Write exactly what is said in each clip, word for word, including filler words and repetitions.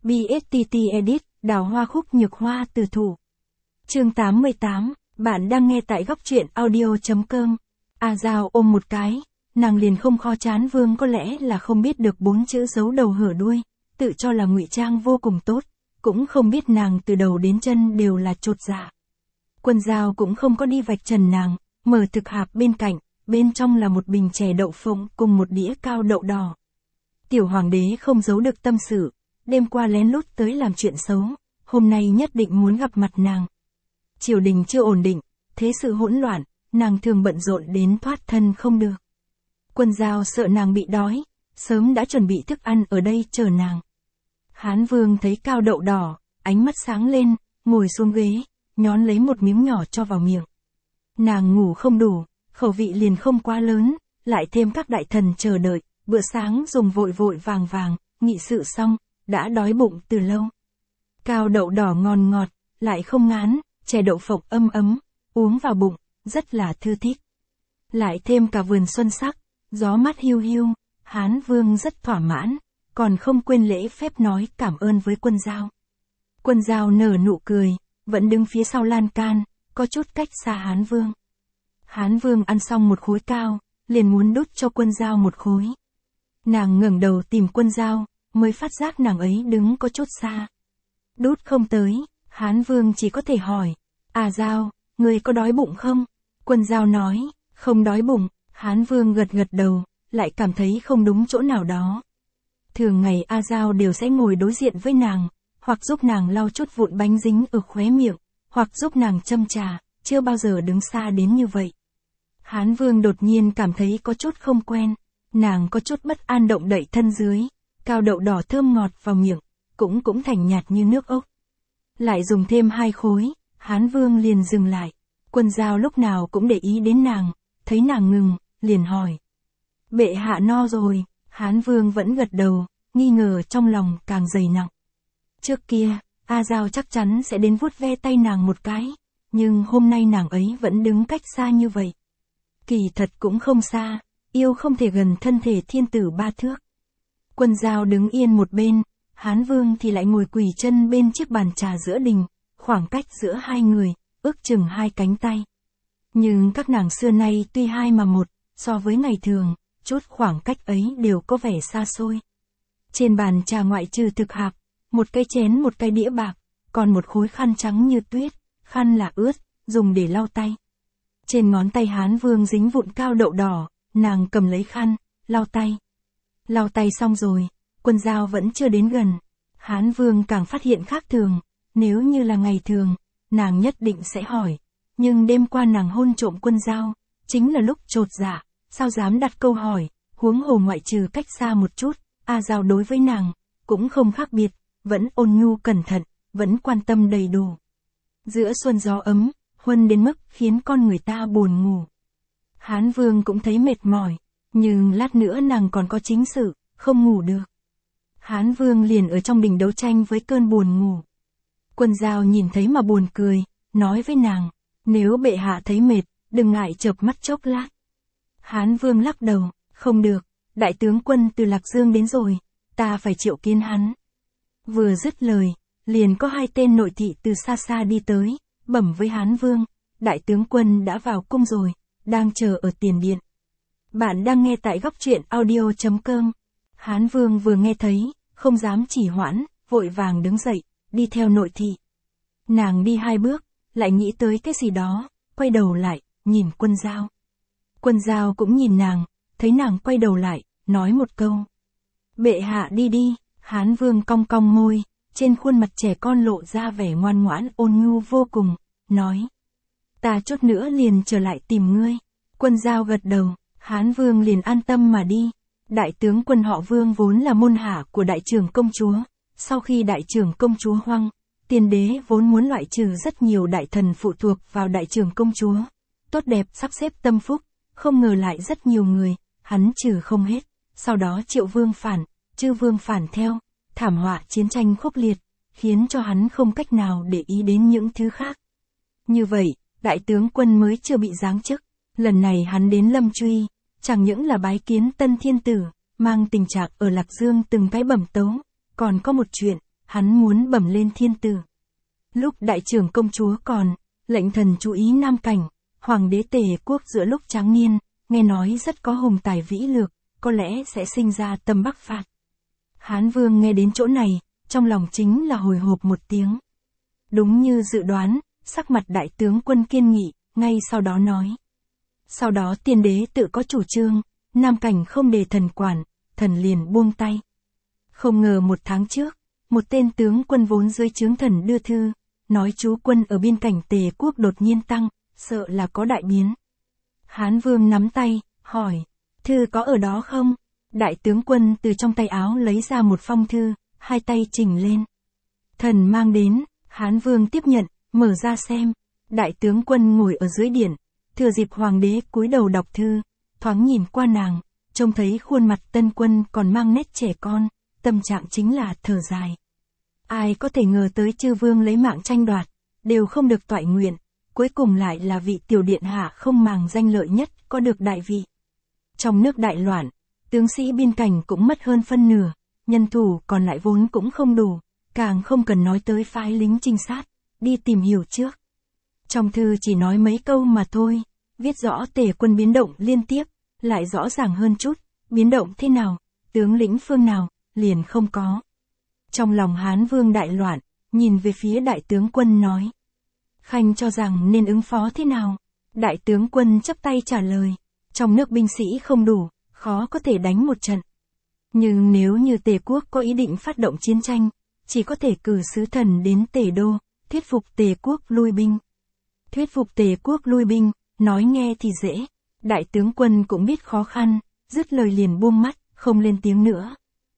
bê ét tê tê Edit, đào hoa khúc nhược hoa từ thủ. Chương tám mươi tám, bạn đang nghe tại góc truyện audio.com. A Giao ôm một cái, nàng liền không kho chán Vương có lẽ là không biết được bốn chữ giấu đầu hở đuôi, tự cho là ngụy trang vô cùng tốt, cũng không biết nàng từ đầu đến chân đều là chột dạ. Quân Giao cũng không có đi vạch trần nàng, mở thực hạp bên cạnh, bên trong là một bình chè đậu phộng cùng một đĩa cao đậu đỏ. Tiểu hoàng đế không giấu được tâm sự, đêm qua lén lút tới làm chuyện xấu, hôm nay nhất định muốn gặp mặt nàng. Triều đình chưa ổn định, thế sự hỗn loạn, nàng thường bận rộn đến thoát thân không được. Quân Giao sợ nàng bị đói, sớm đã chuẩn bị thức ăn ở đây chờ nàng. Hán Vương thấy cao đậu đỏ, ánh mắt sáng lên, ngồi xuống ghế, nhón lấy một miếng nhỏ cho vào miệng. Nàng ngủ không đủ, khẩu vị liền không quá lớn, lại thêm các đại thần chờ đợi, bữa sáng dùng vội vội vàng vàng, nghị sự xong, đã đói bụng từ lâu. Cao đậu đỏ ngon ngọt, lại không ngán, chè đậu phộng âm ấm, uống vào bụng, rất là thư thích. Lại thêm cả vườn xuân sắc, gió mát hiu hiu, Hán Vương rất thỏa mãn, còn không quên lễ phép nói cảm ơn với Quân Giao. Quân Giao nở nụ cười, vẫn đứng phía sau lan can, có chút cách xa Hán Vương. Hán Vương ăn xong một khối cao, liền muốn đút cho Quân Giao một khối. Nàng ngẩng đầu tìm Quân Giao, mới phát giác nàng ấy đứng có chút xa. Đút không tới, Hán Vương chỉ có thể hỏi, à Giao, người có đói bụng không? Quân Giao nói, không đói bụng. Hán Vương gật gật đầu, lại cảm thấy không đúng chỗ nào đó. Thường ngày A Giao đều sẽ ngồi đối diện với nàng, hoặc giúp nàng lau chút vụn bánh dính ở khóe miệng, hoặc giúp nàng châm trà, chưa bao giờ đứng xa đến như vậy. Hán Vương đột nhiên cảm thấy có chút không quen, nàng có chút bất an động đậy thân dưới, cao đậu đỏ thơm ngọt vào miệng, cũng cũng thành nhạt như nước ốc. Lại dùng thêm hai khối, Hán Vương liền dừng lại. Quân Giao lúc nào cũng để ý đến nàng, thấy nàng ngừng, liền hỏi. Bệ hạ no rồi, Hán Vương vẫn gật đầu, nghi ngờ trong lòng càng dày nặng. Trước kia, A Giao chắc chắn sẽ đến vuốt ve tay nàng một cái, nhưng hôm nay nàng ấy vẫn đứng cách xa như vậy. Kỳ thật cũng không xa, yêu không thể gần thân thể thiên tử ba thước. Quân Giao đứng yên một bên, Hán Vương thì lại ngồi quỳ chân bên chiếc bàn trà giữa đình, khoảng cách giữa hai người, ước chừng hai cánh tay. Nhưng các nàng xưa nay tuy hai mà một, so với ngày thường, chút khoảng cách ấy đều có vẻ xa xôi. Trên bàn trà ngoại trừ thực hạp, một cái chén một cái đĩa bạc, còn một khối khăn trắng như tuyết, khăn là ướt, dùng để lau tay. Trên ngón tay Hán Vương dính vụn cao đậu đỏ, nàng cầm lấy khăn, lau tay. Lau tay xong rồi, Quân Giao vẫn chưa đến gần. Hán Vương càng phát hiện khác thường, nếu như là ngày thường, nàng nhất định sẽ hỏi. Nhưng đêm qua nàng hôn trộm Quân Giao, chính là lúc chột dạ, sao dám đặt câu hỏi, huống hồ ngoại trừ cách xa một chút, A Giao đối với nàng, cũng không khác biệt, vẫn ôn nhu cẩn thận, vẫn quan tâm đầy đủ. Giữa xuân gió ấm, huân đến mức khiến con người ta buồn ngủ. Hán Vương cũng thấy mệt mỏi, nhưng lát nữa nàng còn có chính sự, không ngủ được. Hán Vương liền ở trong đình đấu tranh với cơn buồn ngủ. Quân Giao nhìn thấy mà buồn cười, nói với nàng, nếu bệ hạ thấy mệt, đừng ngại chợp mắt chốc lát. Hán Vương lắc đầu, không được, đại tướng quân từ Lạc Dương đến rồi, ta phải triệu kiến hắn. Vừa dứt lời, liền có hai tên nội thị từ xa xa đi tới, bẩm với Hán Vương, đại tướng quân đã vào cung rồi, đang chờ ở tiền điện. Bạn đang nghe tại góc truyện audio.com. Hán Vương vừa nghe thấy, không dám chỉ hoãn, vội vàng đứng dậy, đi theo nội thị. Nàng đi hai bước, lại nghĩ tới cái gì đó, quay đầu lại, nhìn Quân Giao. Quân Giao cũng nhìn nàng, thấy nàng quay đầu lại, nói một câu. Bệ hạ đi đi, Hán Vương cong cong môi, trên khuôn mặt trẻ con lộ ra vẻ ngoan ngoãn ôn nhu vô cùng, nói. Ta chút nữa liền trở lại tìm ngươi. Quân Giao gật đầu, Hán Vương liền an tâm mà đi. Đại tướng quân họ Vương vốn là môn hạ của đại trưởng công chúa, sau khi đại trưởng công chúa hoang, tiên đế vốn muốn loại trừ rất nhiều đại thần phụ thuộc vào đại trưởng công chúa. Tốt đẹp sắp xếp tâm phúc, không ngờ lại rất nhiều người, hắn trừ không hết, sau đó Triệu Vương phản, Chư Vương phản theo, thảm họa chiến tranh khốc liệt, khiến cho hắn không cách nào để ý đến những thứ khác. Như vậy, đại tướng quân mới chưa bị giáng chức, lần này hắn đến Lâm Truy, chẳng những là bái kiến tân thiên tử, mang tình trạng ở Lạc Dương từng cái bẩm tấu, còn có một chuyện, hắn muốn bẩm lên thiên tử. Lúc đại trưởng công chúa còn, lệnh thần chú ý Nam Cảnh, hoàng đế Tề quốc giữa lúc tráng niên, nghe nói rất có hùng tài vĩ lược, có lẽ sẽ sinh ra tâm Bắc phạt. Hán Vương nghe đến chỗ này, trong lòng chính là hồi hộp một tiếng. Đúng như dự đoán, sắc mặt đại tướng quân kiên nghị, ngay sau đó nói. Sau đó tiên đế tự có chủ trương, Nam Cảnh không để thần quản, thần liền buông tay. Không ngờ một tháng trước, một tên tướng quân vốn dưới trướng thần đưa thư, nói chú quân ở biên cảnh Tề quốc đột nhiên tăng, sợ là có đại biến. Hán Vương nắm tay, hỏi, thư có ở đó không? Đại tướng quân từ trong tay áo lấy ra một phong thư, hai tay chỉnh lên. Thần mang đến, Hán Vương tiếp nhận, mở ra xem. Đại tướng quân ngồi ở dưới điện, thừa dịp hoàng đế cúi đầu đọc thư, thoáng nhìn qua nàng, trông thấy khuôn mặt tân quân còn mang nét trẻ con, tâm trạng chính là thở dài. Ai có thể ngờ tới chư vương lấy mạng tranh đoạt, đều không được toại nguyện, cuối cùng lại là vị tiểu điện hạ không màng danh lợi nhất, có được đại vị. Trong nước đại loạn, tướng sĩ biên cảnh cũng mất hơn phân nửa, nhân thủ còn lại vốn cũng không đủ, càng không cần nói tới phái lính trinh sát, đi tìm hiểu trước. Trong thư chỉ nói mấy câu mà thôi, viết rõ Tề quân biến động liên tiếp, lại rõ ràng hơn chút, biến động thế nào, tướng lĩnh phương nào, liền không có. Trong lòng Hán Vương đại loạn, nhìn về phía đại tướng quân nói. Khanh cho rằng nên ứng phó thế nào? Đại tướng quân chắp tay trả lời, trong nước binh sĩ không đủ, khó có thể đánh một trận. Nhưng nếu như Tề quốc có ý định phát động chiến tranh, chỉ có thể cử sứ thần đến Tề đô, thuyết phục Tề quốc lui binh. Thuyết phục Tề quốc lui binh, nói nghe thì dễ, đại tướng quân cũng biết khó khăn, dứt lời liền buông mắt, không lên tiếng nữa.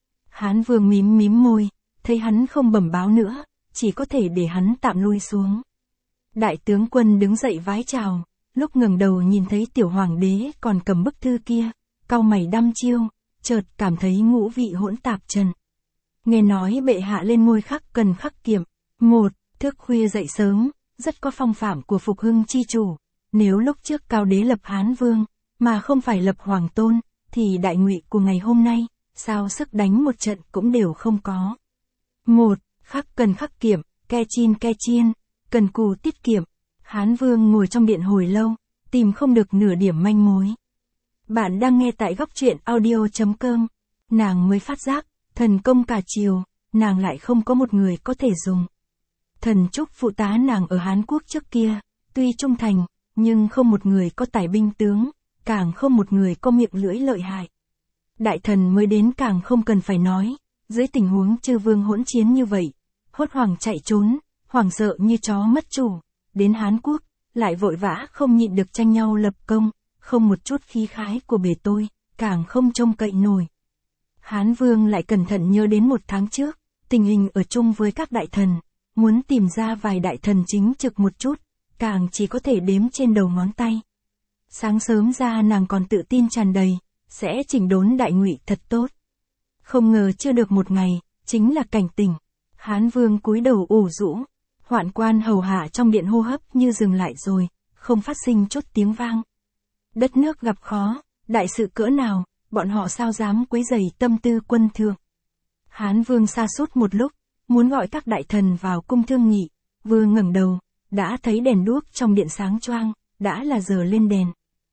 Hán Vương mím mím môi, thấy hắn không bẩm báo nữa, chỉ có thể để hắn tạm lui xuống. Đại tướng quân đứng dậy vái chào, lúc ngẩng đầu nhìn thấy tiểu hoàng đế còn cầm bức thư kia, cau mày đăm chiêu, chợt cảm thấy ngũ vị hỗn tạp trần. Nghe nói bệ hạ lên ngôi khắc cần khắc kiệm, một, thức khuya dậy sớm, rất có phong phạm của phục hưng chi chủ, nếu lúc trước cao đế lập Hán Vương, mà không phải lập hoàng tôn, thì đại ngụy của ngày hôm nay, sao sức đánh một trận cũng đều không có. Một, khắc cần khắc kiệm, ke chin ke chiên, cần cù tiết kiệm. Hán Vương ngồi trong điện hồi lâu, tìm không được nửa điểm manh mối. Bạn đang nghe tại góc truyện audio chấm com. Nàng mới phát giác, thần công cả triều, nàng lại không có một người có thể dùng. Thần chúc phụ tá nàng ở Hán Quốc trước kia, tuy trung thành, nhưng không một người có tài binh tướng, càng không một người có miệng lưỡi lợi hại. Đại thần mới đến càng không cần phải nói, dưới tình huống chư vương hỗn chiến như vậy, hốt hoảng chạy trốn, hoảng sợ như chó mất chủ, đến Hán Quốc, lại vội vã không nhịn được tranh nhau lập công, không một chút khí khái của bề tôi, càng không trông cậy nổi. Hán Vương lại cẩn thận nhớ đến một tháng trước, tình hình ở chung với các đại thần, muốn tìm ra vài đại thần chính trực một chút, càng chỉ có thể đếm trên đầu ngón tay. Sáng sớm ra nàng còn tự tin tràn đầy, sẽ chỉnh đốn đại ngụy thật tốt. Không ngờ chưa được một ngày, chính là cảnh tỉnh. Hán Vương cúi đầu ủ rũ, hoạn quan hầu hạ trong điện hô hấp như dừng lại rồi, không phát sinh chút tiếng vang. Đất nước gặp khó, đại sự cỡ nào, bọn họ sao dám quấy rầy tâm tư quân thượng. Hán Vương sa sút một lúc, muốn gọi các đại thần vào cung thương nghị, vừa ngẩng đầu, đã thấy đèn đuốc trong điện sáng choang, đã là giờ lên đèn.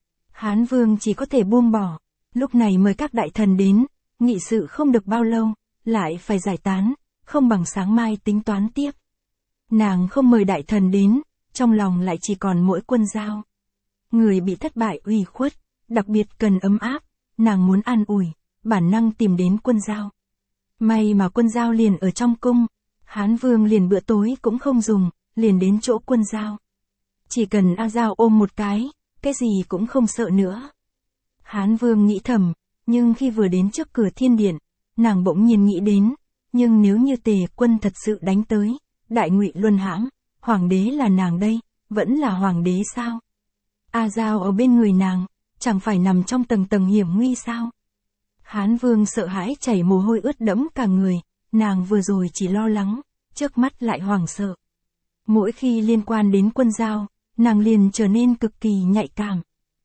Hán Vương chỉ có thể buông bỏ, lúc này mời các đại thần đến, nghị sự không được bao lâu, lại phải giải tán, không bằng sáng mai tính toán tiếp. Nàng không mời đại thần đến, trong lòng lại chỉ còn mỗi Quân Dao. Người bị thất bại ủy khuất, đặc biệt cần ấm áp, nàng muốn an ủi, bản năng tìm đến Quân Dao. May mà Quân Dao liền ở trong cung, Hán Vương liền bữa tối cũng không dùng, liền đến chỗ Quân Dao. Chỉ cần A Dao ôm một cái, cái gì cũng không sợ nữa. Hán Vương nghĩ thầm, nhưng khi vừa đến trước cửa thiên điện, nàng bỗng nhiên nghĩ đến, nhưng nếu như Tề quân thật sự đánh tới, đại ngụy luân hãm, hoàng đế là nàng đây, vẫn là hoàng đế sao? A Dao ở bên người nàng, chẳng phải nằm trong tầng tầng hiểm nguy sao? Hán Vương sợ hãi chảy mồ hôi ướt đẫm cả người, nàng vừa rồi chỉ lo lắng, trước mắt lại hoảng sợ. Mỗi khi liên quan đến Quân Dao, nàng liền trở nên cực kỳ nhạy cảm.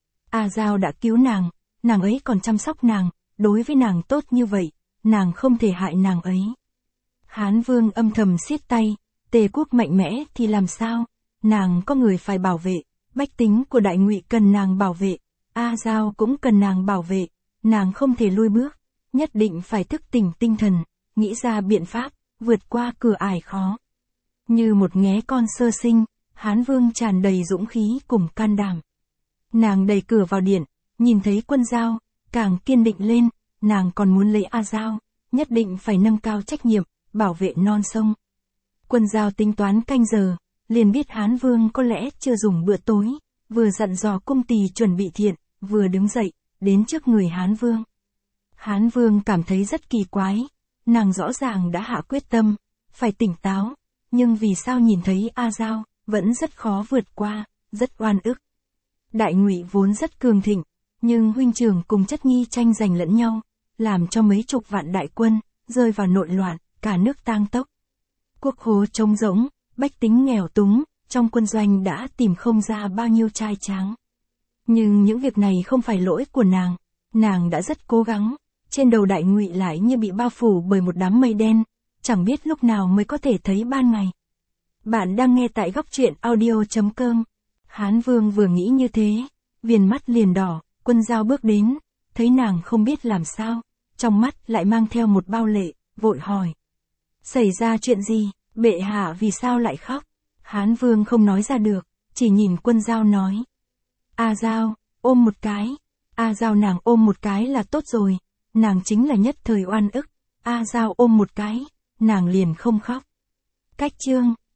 A Dao đã cứu nàng, nàng ấy còn chăm sóc nàng, đối với nàng tốt như vậy, nàng không thể hại nàng ấy. Hán Vương âm thầm siết tay, Tề quốc mạnh mẽ thì làm sao, nàng có người phải bảo vệ, bách tính của Đại Ngụy cần nàng bảo vệ, A Dao cũng cần nàng bảo vệ, nàng không thể lui bước, nhất định phải thức tỉnh tinh thần, nghĩ ra biện pháp, vượt qua cửa ải khó. Như một nghé con sơ sinh, Hán Vương tràn đầy dũng khí cùng can đảm. Nàng đẩy cửa vào điện, nhìn thấy Quân Dao, càng kiên định lên, nàng còn muốn lấy A Dao, nhất định phải nâng cao trách nhiệm, bảo vệ non sông. Quân Dao tính toán canh giờ, liền biết Hán Vương có lẽ chưa dùng bữa tối, vừa dặn dò cung tỳ chuẩn bị thiện, vừa đứng dậy, đến trước người Hán Vương. Hán Vương cảm thấy rất kỳ quái, nàng rõ ràng đã hạ quyết tâm, phải tỉnh táo, nhưng vì sao nhìn thấy A Dao, vẫn rất khó vượt qua, rất oan ức. Đại Ngụy vốn rất cường thịnh, nhưng huynh trưởng cùng chất nhi tranh giành lẫn nhau, làm cho mấy chục vạn đại quân, rơi vào nội loạn, cả nước tang tốc. Quốc khố trống rỗng, bách tính nghèo túng, trong quân doanh đã tìm không ra bao nhiêu trai tráng. Nhưng những việc này không phải lỗi của nàng, nàng đã rất cố gắng, trên đầu Đại Ngụy lại như bị bao phủ bởi một đám mây đen, chẳng biết lúc nào mới có thể thấy ban ngày. Bạn đang nghe tại góc truyện audio chấm com. Hán Vương vừa nghĩ như thế, viền mắt liền đỏ, Quân Dao bước đến, thấy nàng không biết làm sao, trong mắt lại mang theo một bao lệ, vội hỏi. Xảy ra chuyện gì, bệ hạ vì sao lại khóc? Hán Vương không nói ra được, chỉ nhìn Quân Dao nói. A Dao, ôm một cái. A Dao nàng ôm một cái là tốt rồi, nàng chính là nhất thời oan ức. A Dao ôm một cái, nàng liền không khóc. Cách chương,